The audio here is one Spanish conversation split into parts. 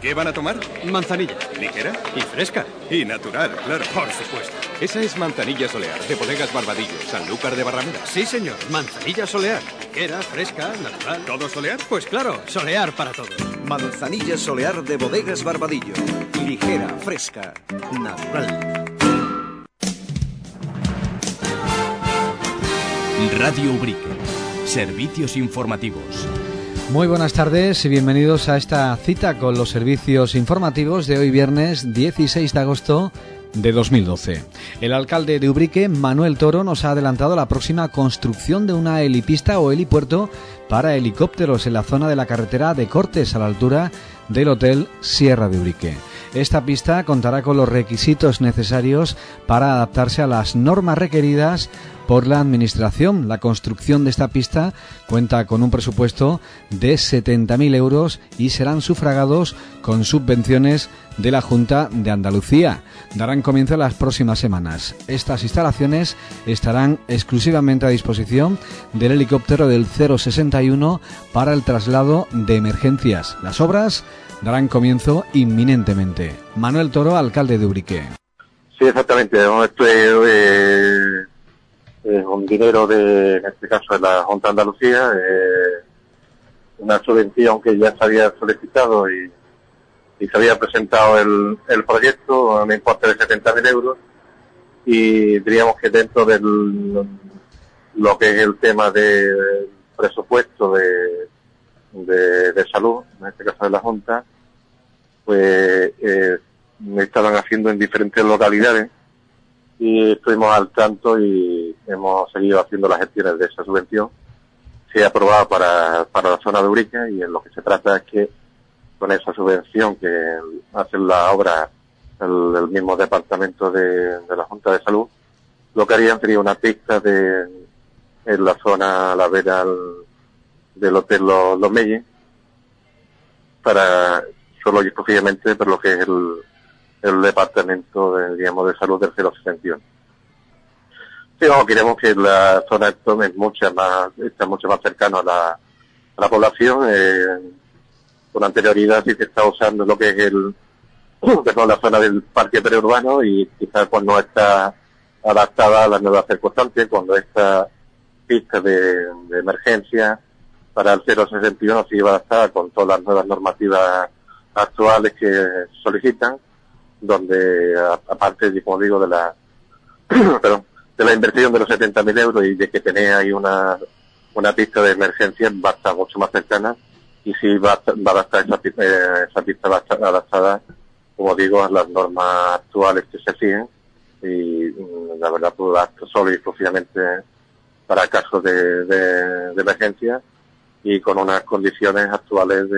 ¿Qué van a tomar? Manzanilla. ¿Ligera? Y fresca. Y natural, claro. Por supuesto. Esa es Manzanilla Solear, de Bodegas Barbadillo, Sanlúcar de Barrameda. Sí, señor. Manzanilla Solear. Ligera, fresca, natural. ¿Todo solear? Pues claro, solear para todos. Manzanilla Solear de Bodegas Barbadillo. Ligera, fresca, natural. Radio Ubrique. Servicios informativos. Muy buenas tardes y bienvenidos a esta cita con los servicios informativos de hoy viernes 16 de agosto de 2012. El alcalde de Ubrique, Manuel Toro, nos ha adelantado la próxima construcción de una helipista o helipuerto para helicópteros en la zona de la carretera de Cortes, a la altura del Hotel Sierra de Ubrique. Esta pista contará con los requisitos necesarios para adaptarse a las normas requeridas por la Administración. La construcción de esta pista cuenta con un presupuesto de 70.000 euros y serán sufragados con subvenciones de la Junta de Andalucía. Darán comienzo en las próximas semanas. Estas instalaciones estarán exclusivamente a disposición del helicóptero del 061 para el traslado de emergencias. Las obras darán comienzo inminentemente. Manuel Toro, alcalde de Ubrique. Sí, exactamente. Esto es un dinero en este caso de la Junta de Andalucía, una subvención que ya se había solicitado y se había presentado el proyecto a un importe de 70.000 euros, y diríamos que dentro de lo que es el tema de presupuesto de salud, en este caso de la Junta, pues estaban haciendo en diferentes localidades y estuvimos al tanto y hemos seguido haciendo las gestiones de esa subvención. Se ha aprobado para la zona de Ubrique, y en lo que se trata es que con esa subvención que hacen la obra el mismo departamento de la Junta de Salud, lo que harían sería una pista en la zona a la vera del Hotel Los Meyes, para solo y exclusivamente por lo que es el departamento de salud del 061. Sí, queremos que la zona está mucho más cercano a la población. Con anterioridad sí se está usando lo que es la zona del parque preurbano, y quizás cuando no está adaptada a las nuevas circunstancias, cuando esta pista de emergencia para el 061 se iba a adaptar con todas las nuevas normativas actuales que solicitan, donde aparte, como digo, de la inversión de los 70.000 euros y de que tener ahí una pista de emergencia, va a estar mucho más cercana, y sí va a estar esa pista adaptada, como digo, a las normas actuales que se siguen, y la verdad, pues solo y exclusivamente para casos de emergencia, y con unas condiciones actuales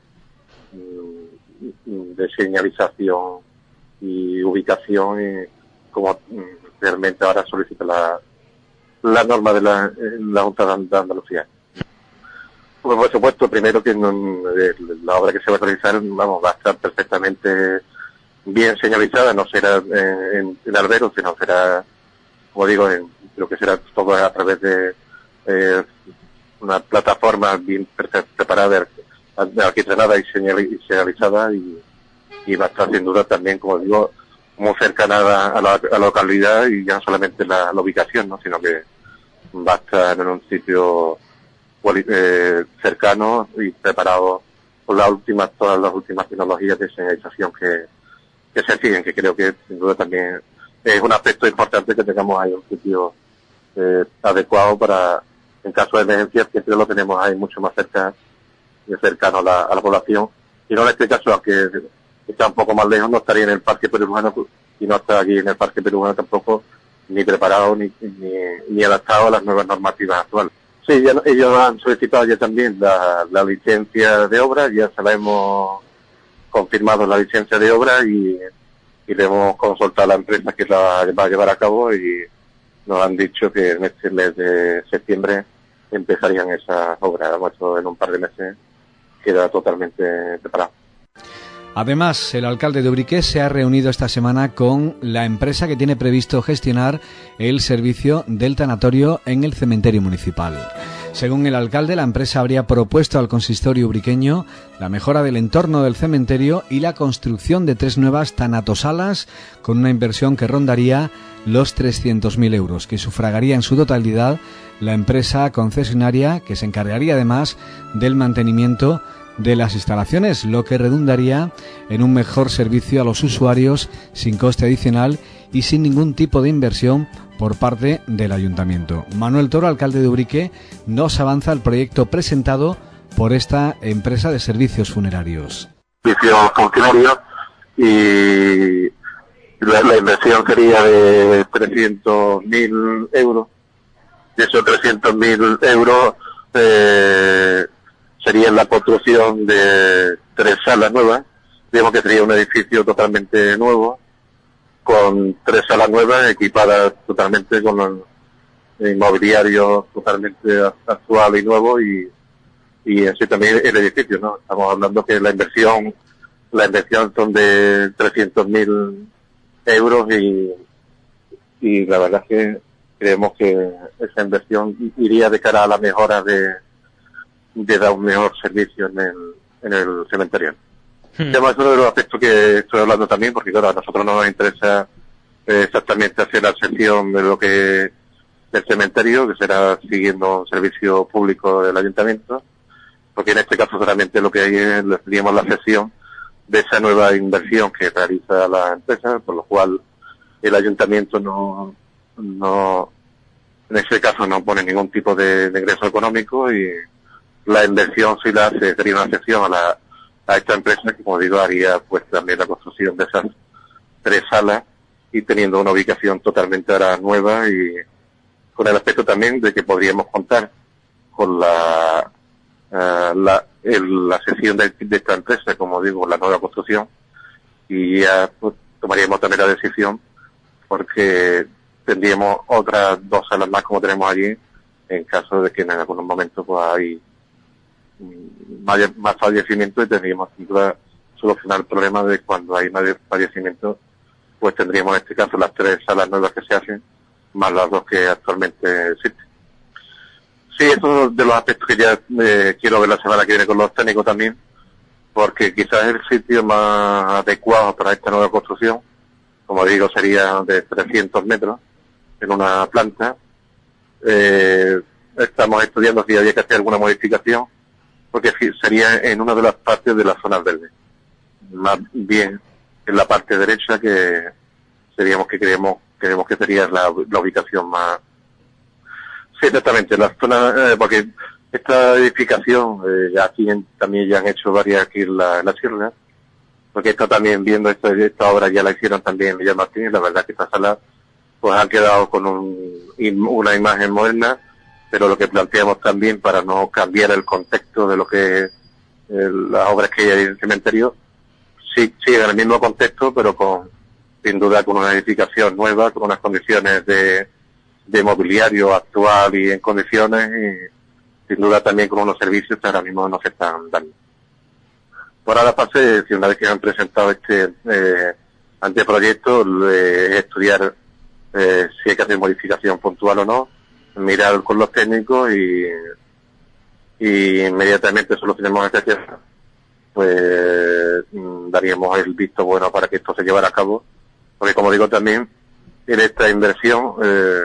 de señalización y ubicación, y como realmente ahora solicita la norma de la Junta de Andalucía. Pues por supuesto, primero que la obra que se va a realizar va a estar perfectamente bien señalizada, no será en alberos, sino será, como digo, lo que será todo a través de una plataforma bien preparada, alquitrada y señalizada, y va a estar sin duda también, como digo, muy cercana a la localidad, y ya no solamente la ubicación, ¿no?, sino que va a estar en un sitio cercano y preparado con todas las últimas tecnologías de señalización que se siguen, que creo que sin duda también es un aspecto importante, que tengamos ahí un sitio adecuado para, en caso de emergencia, siempre lo tenemos ahí mucho más cercano a la población, y no en este caso, aunque está un poco más lejos, no estaría en el parque peruano, y no está aquí en el parque peruano tampoco ni preparado ni adaptado a las nuevas normativas actuales. Sí, ellos han solicitado ya también la licencia de obra, ya se la hemos confirmado, la licencia de obra, y le hemos consultado a la empresa que la va a llevar a cabo, y nos han dicho que en este mes de septiembre empezarían esas obras. Esto en un par de meses queda totalmente preparado. Además, el alcalde de Ubrique se ha reunido esta semana con la empresa que tiene previsto gestionar el servicio del tanatorio en el cementerio municipal. Según el alcalde, la empresa habría propuesto al consistorio ubriqueño la mejora del entorno del cementerio y la construcción de 3 nuevas tanatosalas con una inversión que rondaría los 300.000 euros, que sufragaría en su totalidad la empresa concesionaria, que se encargaría además del mantenimiento de las instalaciones, lo que redundaría en un mejor servicio a los usuarios sin coste adicional y sin ningún tipo de inversión por parte del ayuntamiento. Manuel Toro, alcalde de Ubrique, nos avanza el proyecto presentado por esta empresa de servicios funerarios. Servicios funcionarios, y la inversión sería de 300.000 euros. De esos 300.000 euros sería la construcción de 3 salas nuevas. Digamos que sería un edificio totalmente nuevo, con 3 salas nuevas equipadas totalmente con el mobiliario totalmente actual y nuevo, y así también el edificio, ¿no? Estamos hablando que la inversión son de 300.000 euros, y la verdad es que creemos que esa inversión iría de cara a la mejora de dar un mejor servicio en el cementerio. Además, es uno de los aspectos que estoy hablando también, porque claro, a nosotros no nos interesa exactamente hacer la sección de lo que del cementerio, que será siguiendo un servicio público del ayuntamiento, porque en este caso solamente lo que hay es, digamos, la sección de esa nueva inversión que realiza la empresa, por lo cual el ayuntamiento no en ese caso no pone ningún tipo de ingreso económico, y la inversión sí la hace, sería una sección a esta empresa que, como digo, haría pues también la construcción de esas 3 salas, y teniendo una ubicación totalmente ahora nueva, y con el aspecto también de que podríamos contar con la sección de esta empresa, como digo, la nueva construcción, y ya pues tomaríamos también la decisión, porque tendríamos otras 2 salas más como tenemos allí, en caso de que en algunos momentos pues hay más fallecimientos, y tendríamos sin duda solucionar el problema de cuando hay más fallecimientos, pues tendríamos en este caso las 3 salas nuevas que se hacen, más las 2 que actualmente existen. Sí, esto es de los aspectos que ya quiero ver la semana que viene con los técnicos también, porque quizás es el sitio más adecuado para esta nueva construcción. Como digo, sería de 300 metros en una planta. Estamos estudiando si había que hacer alguna modificación, porque sería en una de las partes de las zonas verdes, más bien en la parte derecha, que seríamos que creemos que sería la ubicación más. Sí, exactamente, la zona, porque esta edificación, aquí también ya han hecho varias aquí en la sierra, porque está también viendo esta obra, ya la hicieron también en Miguel Martín, y la verdad que esta sala pues ha quedado con una imagen moderna, pero lo que planteamos también, para no cambiar el contexto de lo que las obras que hay en el cementerio, sí siguen el mismo contexto, pero sin duda con una edificación nueva, con unas condiciones de mobiliario actual y en condiciones, y sin duda también con unos servicios que ahora mismo no se están dando. Por ahora pase, si una vez que han presentado este anteproyecto, estudiar si hay que hacer modificación puntual o no, mirar con los técnicos, y inmediatamente solucionemos este tema, pues daríamos el visto bueno para que esto se llevara a cabo, porque como digo también, en esta inversión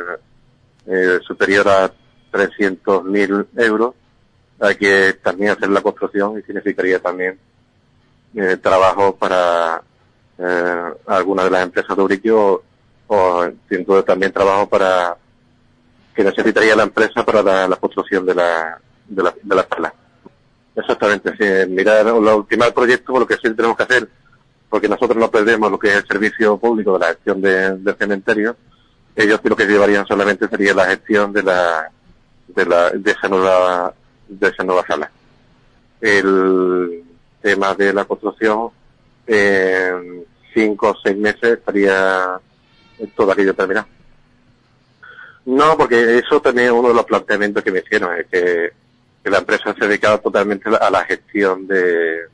superior a 300.000 euros hay que también hacer la construcción, y significaría también trabajo para alguna de las empresas de Ubrique, o sin duda también trabajo para que necesitaría la empresa para la construcción de la sala. Exactamente, sí, mirar o ultimar el proyecto, por lo que sí tenemos que hacer, porque nosotros no perdemos lo que es el servicio público de la gestión del cementerio. Ellos lo que llevarían solamente sería la gestión de esa nueva sala. El tema de la construcción, en 5 o 6 meses estaría todo aquello terminado. No, porque eso también es uno de los planteamientos que me hicieron, es que la empresa se dedicaba totalmente a la gestión del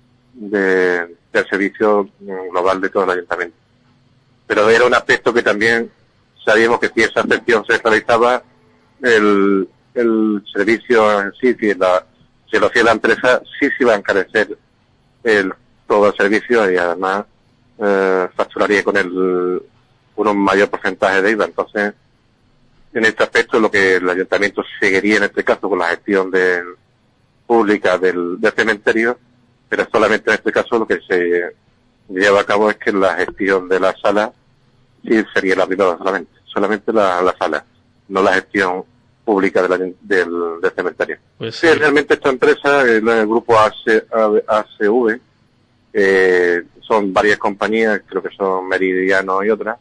servicio global de todo el ayuntamiento. Pero era un aspecto que también sabíamos que si esa gestión se realizaba, el el servicio en sí, si lo hacía la empresa, sí se iba a encarecer todo el servicio y además facturaría con un mayor porcentaje de IVA. Entonces, en este aspecto, lo que el ayuntamiento seguiría en este caso con la gestión pública del cementerio, pero solamente en este caso lo que se lleva a cabo es que la gestión de la sala sí sería la privada solamente la sala, no la gestión pública del cementerio. Pues sí, realmente esta empresa, el grupo ACV, son varias compañías, creo que son Meridiano y otras.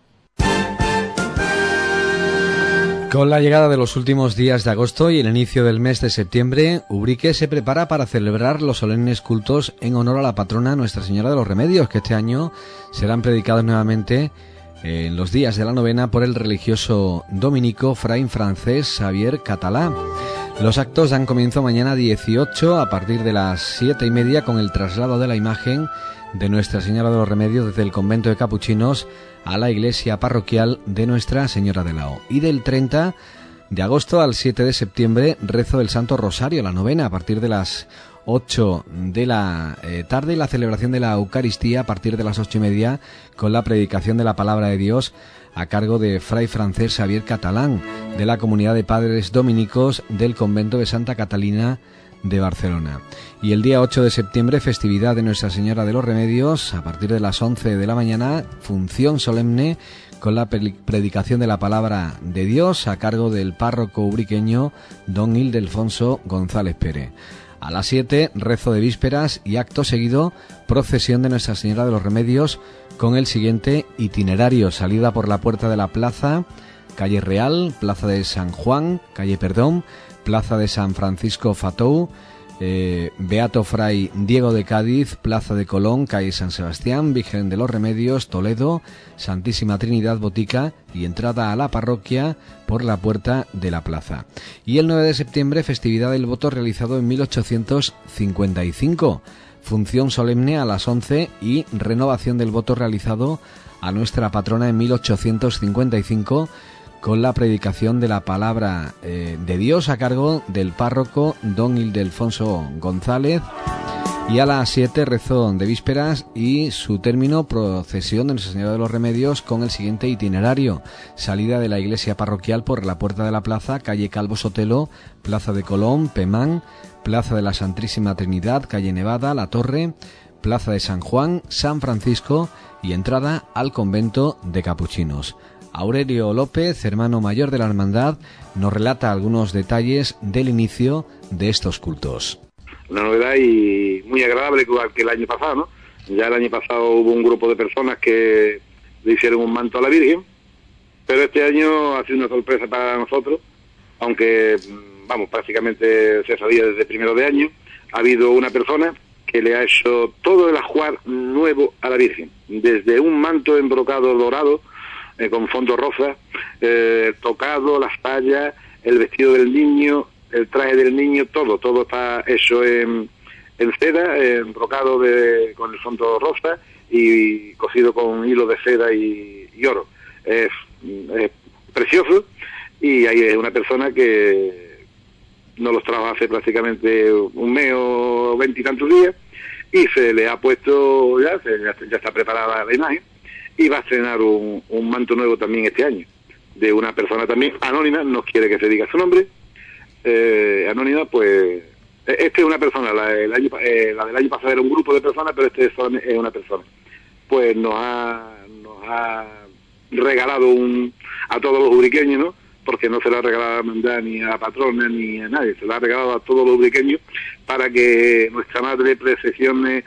Con la llegada de los últimos días de agosto y el inicio del mes de septiembre, Ubrique se prepara para celebrar los solemnes cultos en honor a la patrona Nuestra Señora de los Remedios, que este año serán predicados nuevamente en los días de la novena por el religioso dominico fray francés Xavier Catalá. Los actos dan comienzo mañana 18 a partir de las 7:30 con el traslado de la imagen de Nuestra Señora de los Remedios desde el convento de capuchinos a la iglesia parroquial de Nuestra Señora de la O. Y del 30 de agosto al 7 de septiembre, rezo del Santo Rosario, la novena, a partir de las 8 de la tarde, y la celebración de la Eucaristía a partir de las 8:30 con la predicación de la Palabra de Dios a cargo de fray francés Xavier Catalán, de la comunidad de padres dominicos del convento de Santa Catalina de Barcelona. Y el día 8 de septiembre, festividad de Nuestra Señora de los Remedios, a partir de las 11 de la mañana, función solemne con la predicación de la Palabra de Dios a cargo del párroco ubriqueño don Ildefonso González Pérez. A las 7, rezo de vísperas y acto seguido, procesión de Nuestra Señora de los Remedios con el siguiente itinerario: salida por la puerta de la plaza, calle Real, plaza de San Juan, calle Perdón, plaza de San Francisco Fatou, Beato Fray Diego de Cádiz, plaza de Colón, calle San Sebastián, Virgen de los Remedios, Toledo, Santísima Trinidad, Botica, y entrada a la parroquia por la puerta de la plaza. Y el 9 de septiembre, festividad del voto realizado en 1855, función solemne a las 11 y renovación del voto realizado a nuestra patrona en 1855 con la predicación de la Palabra de Dios a cargo del párroco don Ildefonso González. Y a las 7, rezo de vísperas y su término, procesión de Nuestra Señora de los Remedios con el siguiente itinerario: salida de la iglesia parroquial por la puerta de la plaza, calle Calvo Sotelo, plaza de Colón, Pemán, plaza de la Santísima Trinidad, calle Nevada, La Torre, plaza de San Juan, San Francisco y entrada al convento de capuchinos. Aurelio López, hermano mayor de la hermandad, nos relata algunos detalles del inicio de estos cultos. Una novedad y muy agradable, igual que el año pasado, ¿no? Ya el año pasado hubo un grupo de personas que le hicieron un manto a la Virgen, pero este año ha sido una sorpresa para nosotros, aunque, prácticamente se sabía desde primero de año. Ha habido una persona que le ha hecho todo el ajuar nuevo a la Virgen, desde un manto en brocado dorado, con fondo rosa, tocado, las tallas, el vestido del niño, el traje del niño, todo está hecho en seda, brocado con el fondo rosa y cosido con hilo de seda y oro. Es precioso, y hay una persona que no los trajo hace prácticamente un mes o 20 y tantos días, y se le ha puesto, ya está preparada la imagen, y va a estrenar un manto nuevo también este año, de una persona también anónima, no quiere que se diga su nombre, anónima. Pues este es una persona, la del año pasado era un grupo de personas, pero este es una persona. Pues nos ha regalado a todos los ubriqueños, ¿no? Porque no se lo ha regalado a la hermandad ni a la patrona ni a nadie, se lo ha regalado a todos los ubriqueños para que nuestra madre procesione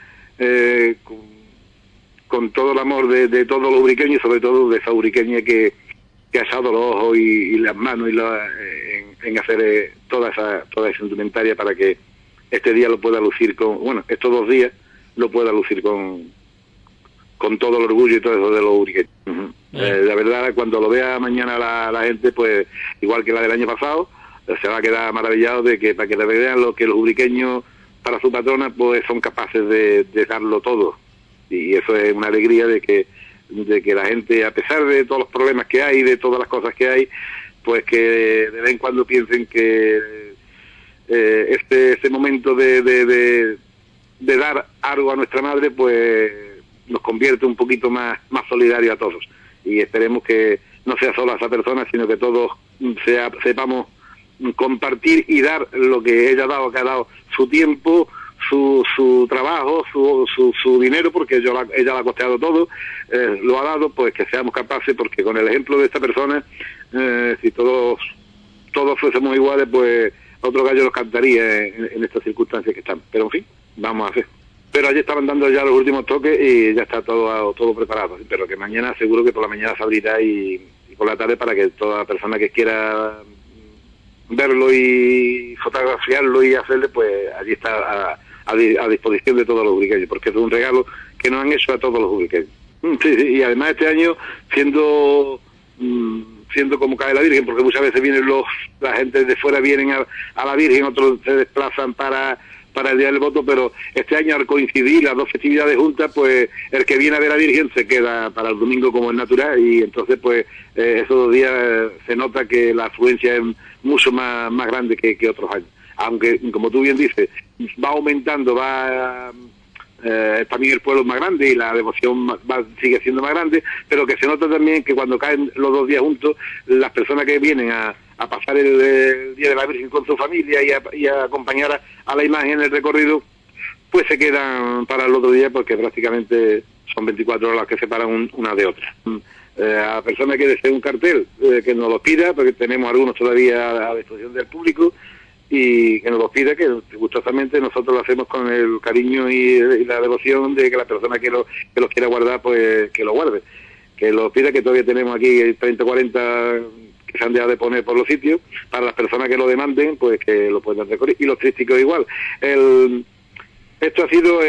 con todo el amor de todos los ubriqueños, sobre todo de esa ubriqueña que ha echado los ojos y las manos en hacer toda esa indumentaria para que este día lo pueda lucir estos 2 días lo pueda lucir con todo el orgullo y todo eso de los ubriqueños. La verdad, cuando lo vea mañana la gente, pues igual que la del año pasado, se va a quedar maravillado de que para que vean lo que los ubriqueños para su patrona pues son capaces de darlo todo. Y eso es una alegría de que la gente, a pesar de todos los problemas que hay, de todas las cosas que hay, pues que de vez en cuando piensen que este momento de dar algo a nuestra madre, pues nos convierte un poquito más solidario a todos, y esperemos que no sea solo a esa persona, sino que todos sepamos compartir y dar lo que ella ha dado, que ha dado su tiempo, su trabajo, su dinero, porque ella lo ha costeado todo, lo ha dado, pues que seamos capaces, porque con el ejemplo de esta persona, si todos fuésemos iguales, pues otro gallo nos cantaría en estas circunstancias que están. Pero en fin, vamos a hacer. Pero allí estaban dando ya los últimos toques y ya está todo preparado, pero que mañana seguro que por la mañana se abrirá y por la tarde, para que toda persona que quiera verlo y fotografiarlo y hacerle, pues allí está a disposición de todos los ubriqueños, porque es un regalo que nos han hecho a todos los ubriqueños. Sí, y además este año siendo como cae la Virgen, porque muchas veces la gente de fuera vienen a la Virgen, otros se desplazan para el día del voto, pero este año, al coincidir las dos festividades juntas, pues el que viene a ver a la Virgen se queda para el domingo como es natural, y entonces pues esos 2 días se nota que la afluencia es mucho más grande que otros años, aunque como tú bien dices, va aumentando, también el pueblo es más grande y la devoción sigue siendo más grande, pero que se nota también que cuando caen los 2 días juntos, las personas que vienen a pasar el Día de la Virgen con su familia y a acompañar a la imagen en el recorrido, pues se quedan para el otro día, porque prácticamente son 24 horas que separan una de otra. A personas que deseen un cartel, que nos lo pida, porque tenemos algunos todavía a disposición del público, y que nos lo pida, que gustosamente nosotros lo hacemos con el cariño y la devoción de que la persona que los quiera guardar, pues que lo guarde, que lo pida, que todavía tenemos aquí 30 o 40 que se han dejado de poner por los sitios, para las personas que lo demanden, pues que lo puedan recorrer, y los trísticos igual. Esto ha sido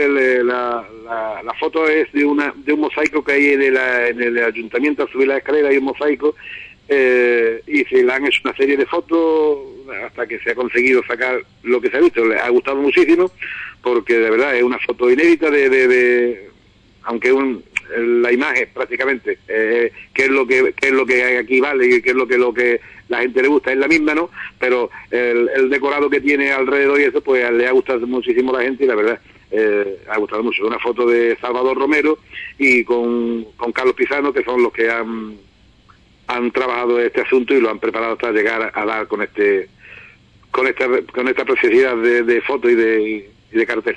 la foto es de un mosaico que hay en el ayuntamiento. Al subir la escalera hay un mosaico, y se le han hecho una serie de fotos hasta que se ha conseguido sacar lo que se ha visto. Les ha gustado muchísimo, porque de verdad es una foto inédita aunque la imagen prácticamente, que es lo que aquí vale y que es lo que la gente le gusta, es la misma, ¿no? Pero el decorado que tiene alrededor y eso, pues le ha gustado muchísimo a la gente, y la verdad ha gustado mucho. Una foto de Salvador Romero y con Carlos Pizano, que son los que han trabajado este asunto y lo han preparado hasta llegar a dar con esta preciosidad de foto y de cartel.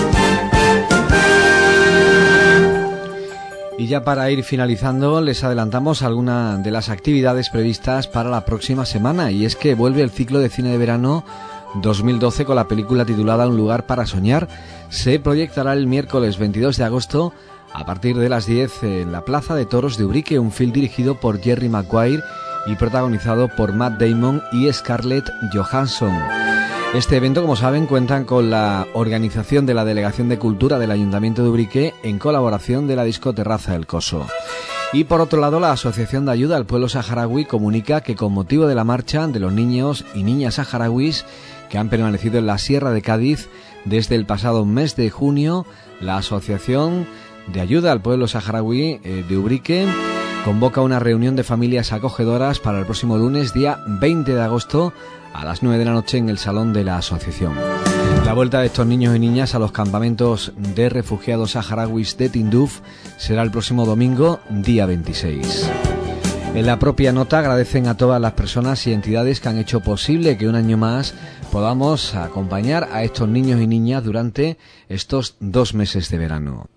Y ya para ir finalizando, les adelantamos algunas de las actividades previstas para la próxima semana, y es que vuelve el ciclo de cine de verano 2012 con la película titulada Un lugar para soñar. Se proyectará el miércoles 22 de agosto a partir de las 10 en la Plaza de Toros de Ubrique, un film dirigido por Jerry Maguire y protagonizado por Matt Damon y Scarlett Johansson. Este evento, como saben, cuentan con la organización de la Delegación de Cultura del Ayuntamiento de Ubrique en colaboración de la Discoterraza El Coso. Y por otro lado, la Asociación de Ayuda al Pueblo Saharaui comunica que con motivo de la marcha de los niños y niñas saharauis que han permanecido en la Sierra de Cádiz desde el pasado mes de junio, la Asociación de Ayuda al Pueblo Saharaui de Ubrique convoca una reunión de familias acogedoras para el próximo lunes, día 20 de agosto, a las 9 de la noche en el salón de la asociación. La vuelta de estos niños y niñas a los campamentos de refugiados saharauis de Tinduf será el próximo domingo, día 26. En la propia nota agradecen a todas las personas y entidades que han hecho posible que un año más podamos acompañar a estos niños y niñas durante estos 2 meses de verano.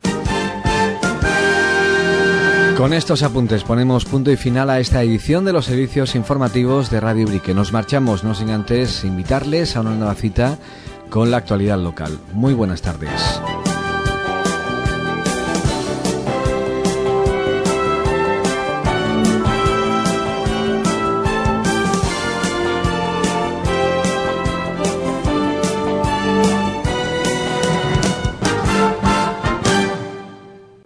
Con estos apuntes ponemos punto y final a esta edición de los servicios informativos de Radio Ubrique. Nos marchamos, no sin antes invitarles a una nueva cita con la actualidad local. Muy buenas tardes.